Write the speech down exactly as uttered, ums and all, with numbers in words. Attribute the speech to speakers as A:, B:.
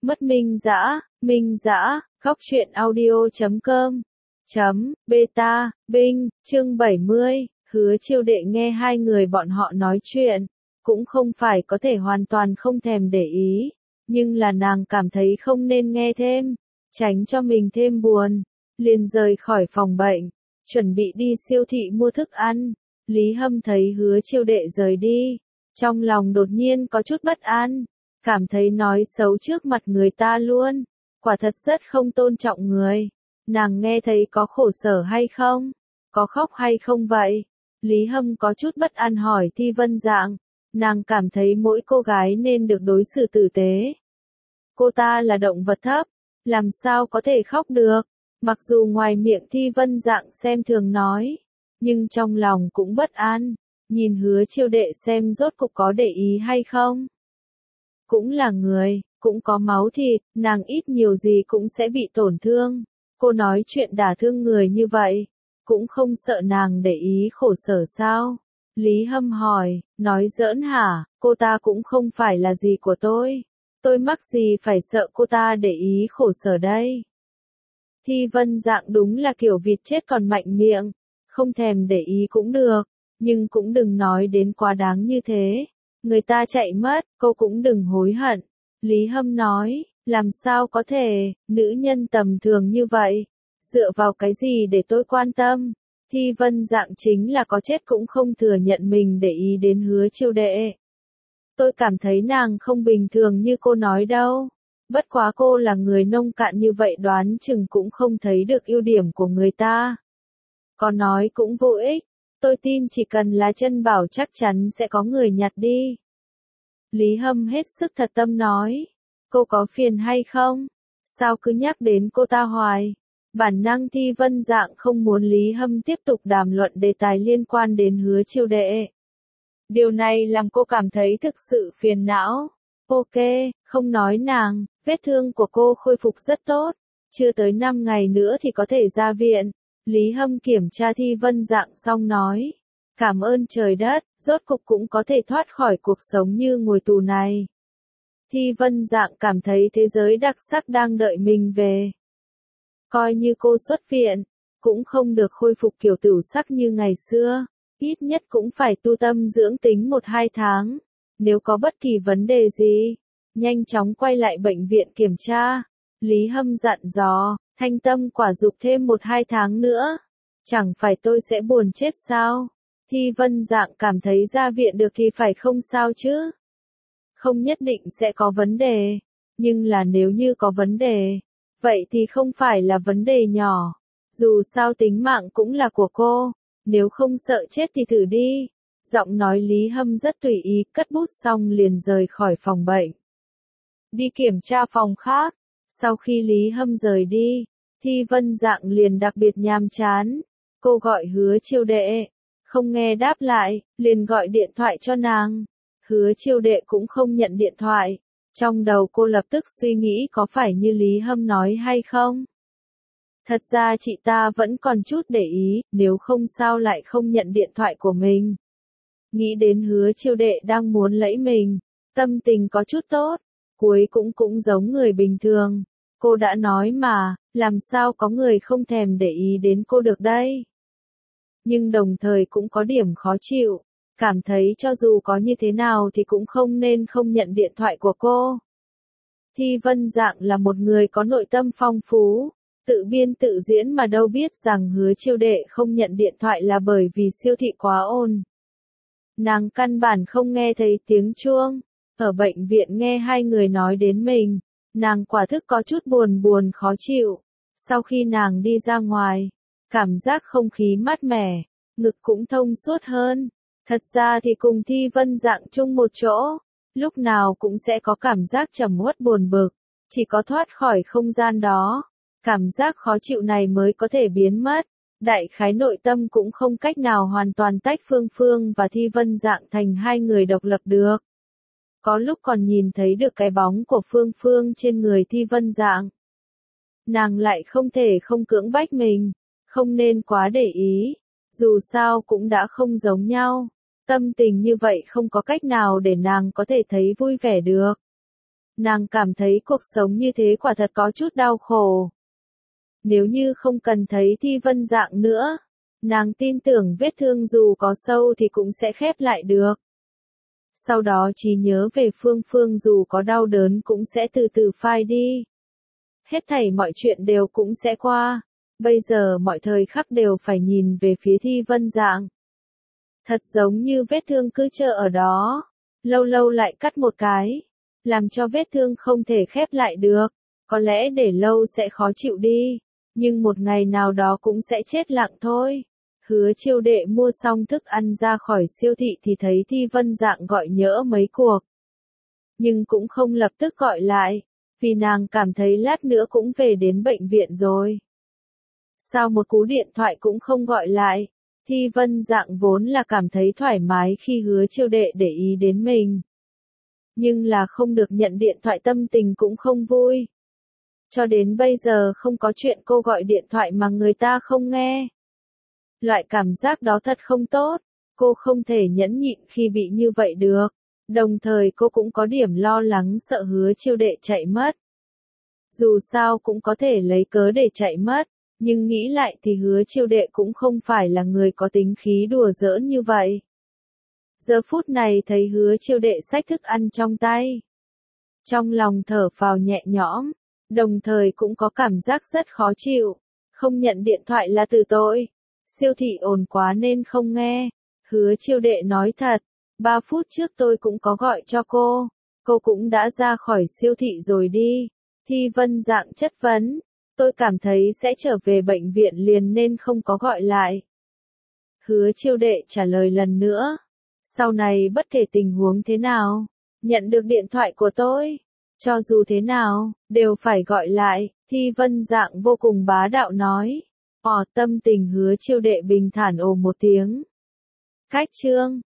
A: Mất Minh Dã, Minh Dã, góc truyện audio chấm com, chấm, beta, Binh, chương bảy mươi, Hứa Chiêu Đệ nghe hai người bọn họ nói chuyện, cũng không phải có thể hoàn toàn không thèm để ý, nhưng là nàng cảm thấy không nên nghe thêm, tránh cho mình thêm buồn, liền rời khỏi phòng bệnh, chuẩn bị đi siêu thị mua thức ăn. Lý Hâm thấy Hứa Chiêu Đệ rời đi, trong lòng đột nhiên có chút bất an, cảm thấy nói xấu trước mặt người ta luôn, quả thật rất không tôn trọng người. Nàng nghe thấy có khổ sở hay không? Có khóc hay không vậy? Lý Hâm có chút bất an hỏi Thi Vân Dạng, nàng cảm thấy mỗi cô gái nên được đối xử tử tế. Cô ta là động vật thấp, làm sao có thể khóc được? Mặc dù ngoài miệng Thi Vân Dạng xem thường nói, nhưng trong lòng cũng bất an, nhìn Hứa Chiêu Đệ xem rốt cục có để ý hay không. Cũng là người, cũng có máu thịt, nàng ít nhiều gì cũng sẽ bị tổn thương. Cô nói chuyện đả thương người như vậy, cũng không sợ nàng để ý khổ sở sao? Lý Hâm hỏi, nói giỡn hả, cô ta cũng không phải là gì của tôi. Tôi mắc gì phải sợ cô ta để ý khổ sở đây? Thi Vân Dạng đúng là kiểu vịt chết còn mạnh miệng, không thèm để ý cũng được, nhưng cũng đừng nói đến quá đáng như thế. Người ta chạy mất, cô cũng đừng hối hận. Lý Hâm nói, làm sao có thể, nữ nhân tầm thường như vậy, dựa vào cái gì để tôi quan tâm? Thi Vân Dạng chính là có chết cũng không thừa nhận mình để ý đến Hứa Chiêu Đệ. Tôi cảm thấy nàng không bình thường như cô nói đâu. Bất quá cô là người nông cạn như vậy đoán chừng cũng không thấy được ưu điểm của người ta. Có nói cũng vô ích, tôi tin chỉ cần là chân bảo chắc chắn sẽ có người nhặt đi. Lý Hâm hết sức thật tâm nói, cô có phiền hay không? Sao cứ nhắc đến cô ta hoài? Bản năng Thi Vân Dạng không muốn Lý Hâm tiếp tục đàm luận đề tài liên quan đến Hứa Chiêu Đệ. Điều này làm cô cảm thấy thực sự phiền não. Ok, không nói nàng, vết thương của cô khôi phục rất tốt, chưa tới năm ngày nữa thì có thể ra viện. Lý Hâm kiểm tra Thi Vân Dạng xong nói, cảm ơn trời đất, rốt cục cũng có thể thoát khỏi cuộc sống như ngồi tù này. Thi Vân Dạng cảm thấy thế giới đặc sắc đang đợi mình về. Coi như cô xuất viện, cũng không được khôi phục kiểu tửu sắc như ngày xưa, ít nhất cũng phải tu tâm dưỡng tính một hai tháng. Nếu có bất kỳ vấn đề gì, nhanh chóng quay lại bệnh viện kiểm tra. Lý Hâm dặn dò, thanh tâm quả dục thêm một hai tháng nữa. Chẳng phải tôi sẽ buồn chết sao? Thi Vân Dạng cảm thấy ra viện được thì phải không sao chứ? Không nhất định sẽ có vấn đề, nhưng là nếu như có vấn đề, vậy thì không phải là vấn đề nhỏ. Dù sao tính mạng cũng là của cô, nếu không sợ chết thì thử đi. Giọng nói Lý Hâm rất tùy ý, cất bút xong liền rời khỏi phòng bệnh. Đi kiểm tra phòng khác. Sau khi Lý Hâm rời đi, Thi Vân Dạng liền đặc biệt nhàm chán. Cô gọi Hứa Chiêu Đệ, không nghe đáp lại, liền gọi điện thoại cho nàng. Hứa Chiêu Đệ cũng không nhận điện thoại. Trong đầu cô lập tức suy nghĩ có phải như Lý Hâm nói hay không. Thật ra chị ta vẫn còn chút để ý, nếu không sao lại không nhận điện thoại của mình. Nghĩ đến Hứa Chiêu Đệ đang muốn lẫy mình, tâm tình có chút tốt, cuối cũng cũng giống người bình thường. Cô đã nói mà, làm sao có người không thèm để ý đến cô được đây. Nhưng đồng thời cũng có điểm khó chịu, cảm thấy cho dù có như thế nào thì cũng không nên không nhận điện thoại của cô. Thi Vân Dạng là một người có nội tâm phong phú, tự biên tự diễn mà đâu biết rằng Hứa Chiêu Đệ không nhận điện thoại là bởi vì siêu thị quá ồn. Nàng căn bản không nghe thấy tiếng chuông, ở bệnh viện nghe hai người nói đến mình, nàng quả thức có chút buồn buồn khó chịu. Sau khi nàng đi ra ngoài, cảm giác không khí mát mẻ, ngực cũng thông suốt hơn. Thật ra thì cùng Thi Vân Dạng chung một chỗ, lúc nào cũng sẽ có cảm giác trầm uất buồn bực, chỉ có thoát khỏi không gian đó, cảm giác khó chịu này mới có thể biến mất. Đại khái nội tâm cũng không cách nào hoàn toàn tách Phương Phương và Thi Vân Dạng thành hai người độc lập được. Có lúc còn nhìn thấy được cái bóng của Phương Phương trên người Thi Vân Dạng. Nàng lại không thể không cưỡng bách mình, không nên quá để ý, dù sao cũng đã không giống nhau. Tâm tình như vậy không có cách nào để nàng có thể thấy vui vẻ được. Nàng cảm thấy cuộc sống như thế quả thật có chút đau khổ. Nếu như không cần thấy Thi Vân Dạng nữa, nàng tin tưởng vết thương dù có sâu thì cũng sẽ khép lại được. Sau đó trí nhớ về Phương Phương dù có đau đớn cũng sẽ từ từ phai đi. Hết thảy mọi chuyện đều cũng sẽ qua. Bây giờ mọi thời khắc đều phải nhìn về phía Thi Vân Dạng. Thật giống như vết thương cứ chờ ở đó, lâu lâu lại cắt một cái, làm cho vết thương không thể khép lại được. Có lẽ để lâu sẽ khó chịu đi, nhưng một ngày nào đó cũng sẽ chết lặng thôi. Hứa Chiêu Đệ mua xong thức ăn ra khỏi siêu thị thì thấy Thi Vân Dạng gọi nhỡ mấy cuộc. Nhưng cũng không lập tức gọi lại, vì nàng cảm thấy lát nữa cũng về đến bệnh viện rồi. Sao một cú điện thoại cũng không gọi lại? Thi Vân Dạng vốn là cảm thấy thoải mái khi Hứa Chiêu Đệ để ý đến mình. Nhưng là không được nhận điện thoại tâm tình cũng không vui. Cho đến bây giờ không có chuyện cô gọi điện thoại mà người ta không nghe. Loại cảm giác đó thật không tốt, cô không thể nhẫn nhịn khi bị như vậy được. Đồng thời cô cũng có điểm lo lắng sợ Hứa Chiêu Đệ chạy mất. Dù sao cũng có thể lấy cớ để chạy mất, nhưng nghĩ lại thì Hứa Chiêu Đệ cũng không phải là người có tính khí đùa giỡn như vậy. Giờ phút này thấy Hứa Chiêu Đệ xách thức ăn trong tay. Trong lòng thở phào nhẹ nhõm, đồng thời cũng có cảm giác rất khó chịu. Không nhận điện thoại là từ tội. Siêu thị ồn quá nên không nghe. Hứa Chiêu Đệ nói thật, ba phút trước tôi cũng có gọi cho cô. Cô cũng đã ra khỏi siêu thị rồi đi. Thi Vân Dạng chất vấn. Tôi cảm thấy sẽ trở về bệnh viện liền nên không có gọi lại. Hứa Chiêu Đệ trả lời lần nữa. Sau này bất kể tình huống thế nào, nhận được điện thoại của tôi, cho dù thế nào, đều phải gọi lại. Thi Vân Dạng vô cùng bá đạo nói. Ồ, tâm tình Hứa Chiêu Đệ bình thản ồ một tiếng. Cách chương